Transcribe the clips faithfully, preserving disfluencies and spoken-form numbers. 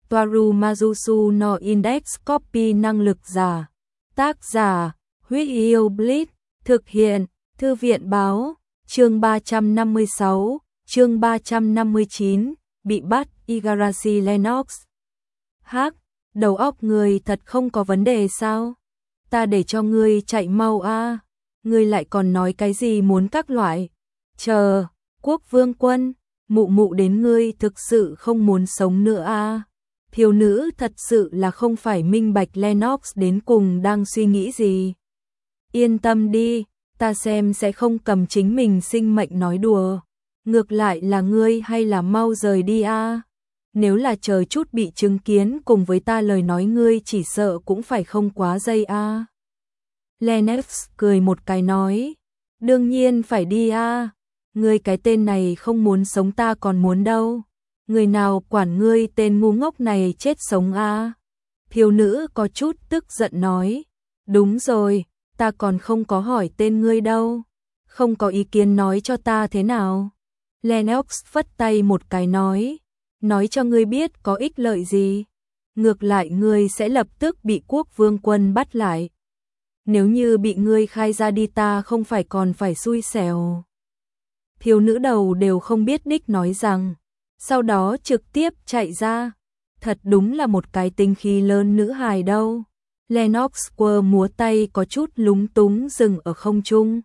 Toaru Majusu no Index Copy năng lực giả. Tác giả, Huyết Yêu Blitz, thực hiện, Thư viện báo, chương ba trăm năm mươi sáu, chương ba trăm năm mươi chín, bị bắt, Igarashi Lennox. Hắc, đầu óc người thật không có vấn đề sao? Ta để cho ngươi chạy mau a, à. Ngươi lại còn nói cái gì muốn các loại. Chờ, Quốc Vương Quân, mụ mụ đến ngươi thực sự không muốn sống nữa a. À. Thiếu nữ thật sự là không phải minh bạch Lennox đến cùng đang suy nghĩ gì. Yên tâm đi, ta xem sẽ không cầm chính mình sinh mệnh nói đùa. Ngược lại là ngươi hay là mau rời đi a. À. Nếu là chờ chút bị chứng kiến cùng với ta lời nói ngươi chỉ sợ cũng phải không quá dây a. À. Lennox cười một cái nói, đương nhiên phải đi a. À. Ngươi cái tên này không muốn sống ta còn muốn đâu. Người nào quản ngươi tên ngu ngốc này chết sống a. À. Thiếu nữ có chút tức giận nói, đúng rồi, ta còn không có hỏi tên ngươi đâu. Không có ý kiến nói cho ta thế nào. Lennox phất tay một cái nói, nói cho ngươi biết có ích lợi gì. Ngược lại ngươi sẽ lập tức bị Quốc Vương Quân bắt lại. Nếu như bị ngươi khai ra đi ta không phải còn phải xui xẻo. Thiếu nữ đầu đều không biết đích nói rằng, sau đó trực tiếp chạy ra. Thật đúng là một cái tinh khí lớn nữ hài đâu. Lennox quơ múa tay có chút lúng túng dừng ở không trung.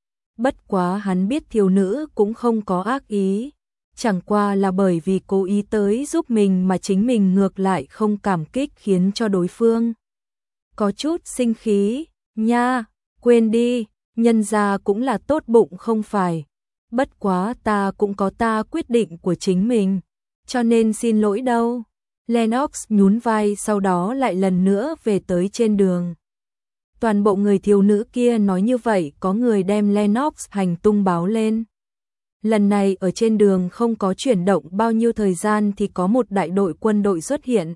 Bất quá hắn biết thiếu nữ cũng không có ác ý. Chẳng qua là bởi vì cố ý tới giúp mình mà chính mình ngược lại không cảm kích khiến cho đối phương có chút sinh khí. Nha, quên đi, nhân gia cũng là tốt bụng không phải. Bất quá ta cũng có ta quyết định của chính mình, cho nên xin lỗi đâu. Lennox nhún vai sau đó lại lần nữa về tới trên đường. Toàn bộ người thiếu nữ kia nói như vậy có người đem Lennox hành tung báo lên. Lần này ở trên đường không có chuyển động bao nhiêu thời gian thì có một đại đội quân đội xuất hiện.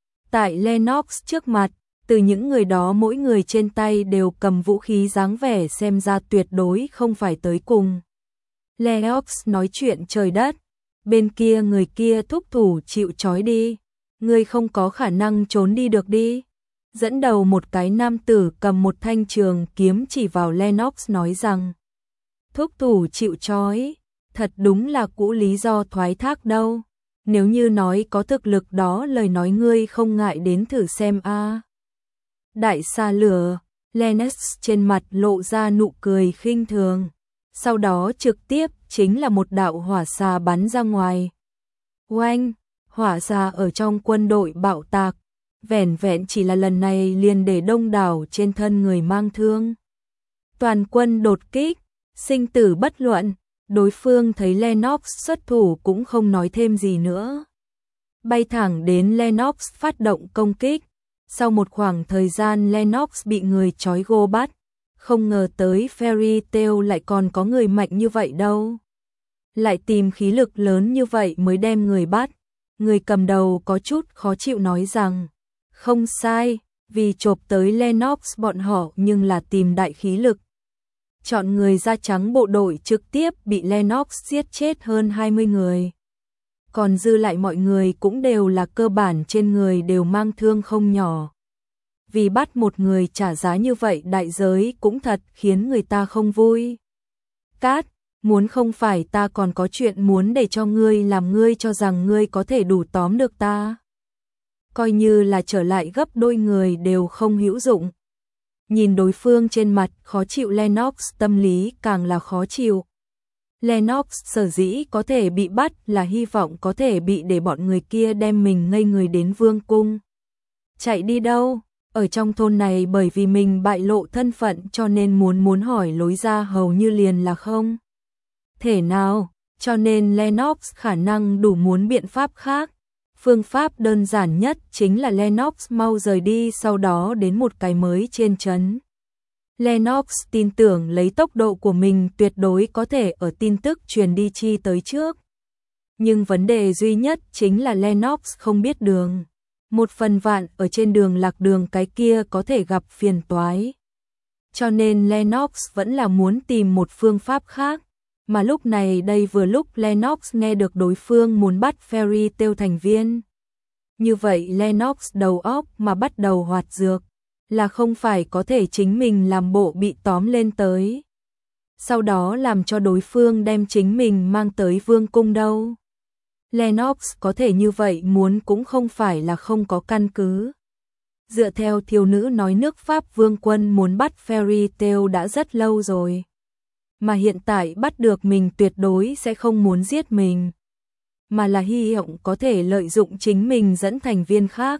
Tại Lennox trước mặt, từ những người đó mỗi người trên tay đều cầm vũ khí dáng vẻ xem ra tuyệt đối không phải tới cùng Lennox nói chuyện trời đất. Bên kia người kia thúc thủ chịu trói đi. Ngươi không có khả năng trốn đi được đi. Dẫn đầu một cái nam tử cầm một thanh trường kiếm chỉ vào Lennox nói rằng, thúc thủ chịu trói, thật đúng là cũ lý do thoái thác đâu. Nếu như nói có thực lực đó lời nói ngươi không ngại đến thử xem a. À. Đại xa lửa, Lennox trên mặt lộ ra nụ cười khinh thường. Sau đó trực tiếp chính là một đạo hỏa xà bắn ra ngoài. Oanh, hỏa xà ở trong quân đội bạo tạc. Vẻn vẹn chỉ là lần này liền để đông đảo trên thân người mang thương. Toàn quân đột kích, sinh tử bất luận. Đối phương thấy Lennox xuất thủ cũng không nói thêm gì nữa. Bay thẳng đến Lennox phát động công kích. Sau một khoảng thời gian Lennox bị người trói gô bắt. Không ngờ tới Fairy Tail lại còn có người mạnh như vậy đâu. Lại tìm khí lực lớn như vậy mới đem người bắt. Người cầm đầu có chút khó chịu nói rằng, không sai, vì chộp tới Lennox bọn họ nhưng là tìm đại khí lực. Chọn người da trắng bộ đội trực tiếp bị Lennox giết chết hơn hai mươi người. Còn dư lại mọi người cũng đều là cơ bản trên người đều mang thương không nhỏ. Vì bắt một người trả giá như vậy đại giới cũng thật khiến người ta không vui. Cát, muốn không phải ta còn có chuyện muốn để cho ngươi làm ngươi cho rằng ngươi có thể đủ tóm được ta. Coi như là trở lại gấp đôi người đều không hữu dụng. Nhìn đối phương trên mặt khó chịu Lennox tâm lý càng là khó chịu. Lennox sở dĩ có thể bị bắt là hy vọng có thể bị để bọn người kia đem mình ngây người đến vương cung. Chạy đi đâu? Ở trong thôn này bởi vì mình bại lộ thân phận cho nên muốn muốn hỏi lối ra hầu như liền là không thể nào, cho nên Lennox khả năng đủ muốn biện pháp khác. Phương pháp đơn giản nhất chính là Lennox mau rời đi sau đó đến một cái mới trên trấn. Lennox tin tưởng lấy tốc độ của mình tuyệt đối có thể ở tin tức truyền đi chi tới trước. Nhưng vấn đề duy nhất chính là Lennox không biết đường. Một phần vạn ở trên đường lạc đường cái kia có thể gặp phiền toái. Cho nên Lennox vẫn là muốn tìm một phương pháp khác. Mà lúc này đây vừa lúc Lennox nghe được đối phương muốn bắt Fairy Tail thành viên Như vậy Lennox đầu óc mà bắt đầu hoạt dược, là không phải có thể chính mình làm bộ bị tóm lên tới. Sau đó làm cho đối phương đem chính mình mang tới vương cung đâu. Lennox có thể như vậy muốn cũng không phải là không có căn cứ. Dựa theo thiếu nữ nói nước Pháp vương quân muốn bắt Fairy Tail đã rất lâu rồi. Mà hiện tại bắt được mình tuyệt đối sẽ không muốn giết mình. Mà là hy vọng có thể lợi dụng chính mình dẫn thành viên khác.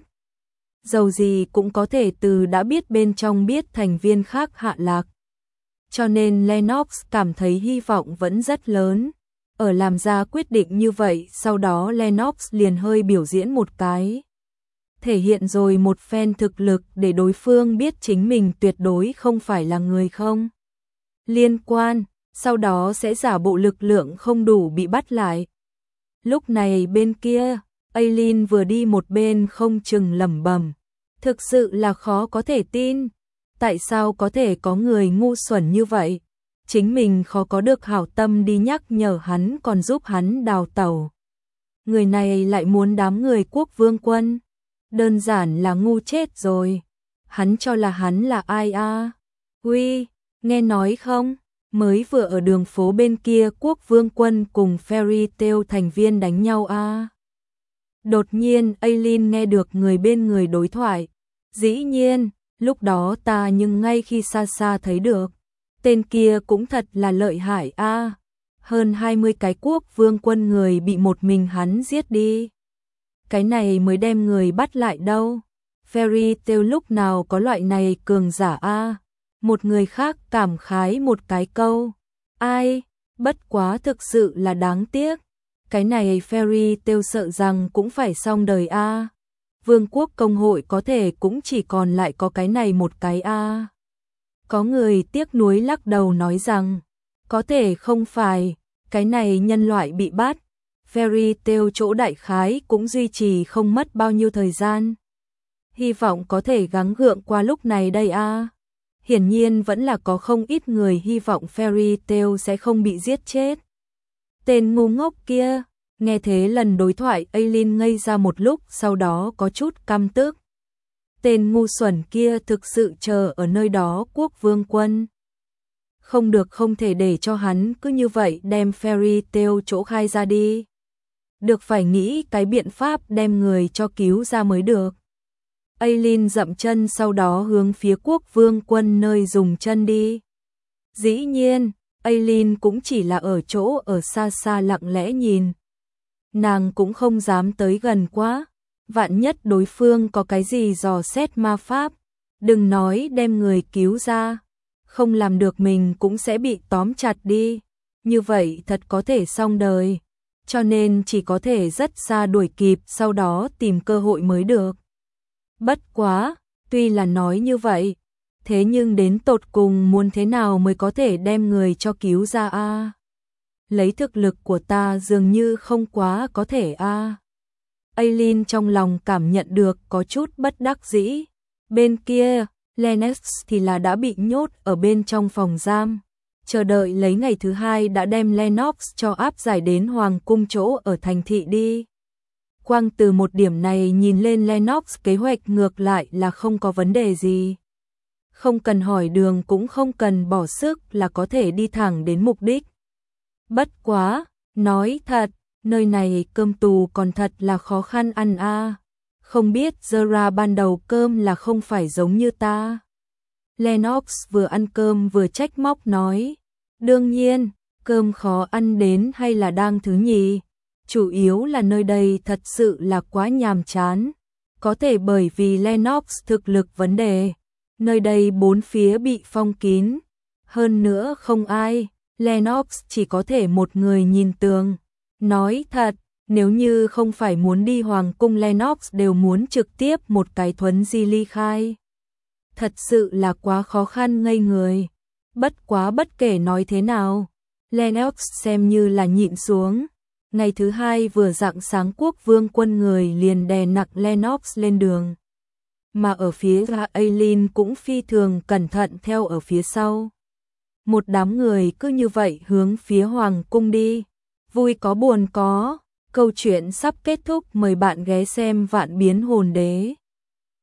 Dầu gì cũng có thể từ đã biết bên trong biết thành viên khác hạ lạc. Cho nên Lennox cảm thấy hy vọng vẫn rất lớn. Ở làm ra quyết định như vậy, sau đó Lennox liền hơi biểu diễn một cái. Thể hiện rồi một phen thực lực để đối phương biết chính mình tuyệt đối không phải là người không liên quan, sau đó sẽ giả bộ lực lượng không đủ bị bắt lại. Lúc này bên kia, Aileen vừa đi một bên không chừng lẩm bẩm, thực sự là khó có thể tin, tại sao có thể có người ngu xuẩn như vậy, chính mình khó có được hảo tâm đi nhắc nhở hắn còn giúp hắn đào tẩu. Người này lại muốn đám người quốc vương quân, đơn giản là ngu chết rồi, hắn cho là hắn là ai a? À? Uy, nghe nói không? Mới vừa ở đường phố bên kia quốc vương quân cùng Fairy Tail thành viên đánh nhau a. À. Đột nhiên Aileen nghe được người bên người đối thoại. Dĩ nhiên, lúc đó ta nhưng ngay khi xa xa thấy được. Tên kia cũng thật là lợi hại a. À. Hơn hai mươi cái quốc vương quân người bị một mình hắn giết đi. Cái này mới đem người bắt lại đâu. Fairy Tail lúc nào có loại này cường giả a. À. Một người khác cảm khái một cái câu. Ai, bất quá thực sự là đáng tiếc. Cái này Fairy Tail sợ rằng cũng phải xong đời a. À. Vương quốc công hội có thể cũng chỉ còn lại có cái này một cái a. À. Có người tiếc nuối lắc đầu nói rằng, có thể không phải, cái này nhân loại bị bắt. Fairy Tail chỗ đại khái cũng duy trì không mất bao nhiêu thời gian. Hy vọng có thể gắng gượng qua lúc này đây a. À. Hiển nhiên vẫn là có không ít người hy vọng Fairy Tail sẽ không bị giết chết. Tên ngu ngốc kia, nghe thế lần đối thoại Aileen ngây ra một lúc, sau đó có chút căm tức. Tên ngu xuẩn kia thực sự chờ ở nơi đó quốc vương quân. Không được, không thể để cho hắn cứ như vậy đem Fairy Tail chỗ khai ra đi. Được, phải nghĩ cái biện pháp đem người cho cứu ra mới được. Aileen dậm chân sau đó hướng phía quốc vương quân nơi dùng chân đi. Dĩ nhiên, Aileen cũng chỉ là ở chỗ ở xa xa lặng lẽ nhìn. Nàng cũng không dám tới gần quá. Vạn nhất đối phương có cái gì dò xét ma pháp. Đừng nói đem người cứu ra. Không làm được mình cũng sẽ bị tóm chặt đi. Như vậy thật có thể xong đời. Cho nên chỉ có thể rất xa đuổi kịp, sau đó tìm cơ hội mới được. Bất quá, tuy là nói như vậy, thế nhưng đến tột cùng muốn thế nào mới có thể đem người cho cứu ra a? À? Lấy thực lực của ta dường như không quá có thể a. À? Aileen trong lòng cảm nhận được có chút bất đắc dĩ. Bên kia, Lennox thì là đã bị nhốt ở bên trong phòng giam. Chờ đợi lấy ngày thứ hai đã đem Lennox cho áp giải đến hoàng cung chỗ ở thành thị đi. Quang từ một điểm này nhìn lên Lennox kế hoạch ngược lại là không có vấn đề gì. Không cần hỏi đường cũng không cần bỏ sức là có thể đi thẳng đến mục đích. Bất quá, nói thật, nơi này cơm tù còn thật là khó khăn ăn a. À. Không biết Zara ban đầu cơm là không phải giống như ta. Lennox vừa ăn cơm vừa trách móc nói. Đương nhiên, cơm khó ăn đến hay là đang thứ nhì. Chủ yếu là nơi đây thật sự là quá nhàm chán. Có thể bởi vì Lennox thực lực vấn đề. Nơi đây bốn phía bị phong kín. Hơn nữa không ai. Lennox chỉ có thể một người nhìn tường. Nói thật, nếu như không phải muốn đi hoàng cung, Lennox đều muốn trực tiếp một cái thuấn di ly khai. Thật sự là quá khó khăn ngây người. Bất quá bất kể nói thế nào, Lennox xem như là nhịn xuống. Ngày thứ hai vừa rạng sáng quốc vương quân người liền đè nặng Lennox lên đường. Mà ở phía Aileen cũng phi thường cẩn thận theo ở phía sau. Một đám người cứ như vậy hướng phía hoàng cung đi. Vui có buồn có, Câu chuyện sắp kết thúc, mời bạn ghé xem Vạn Biến Hồn Đế.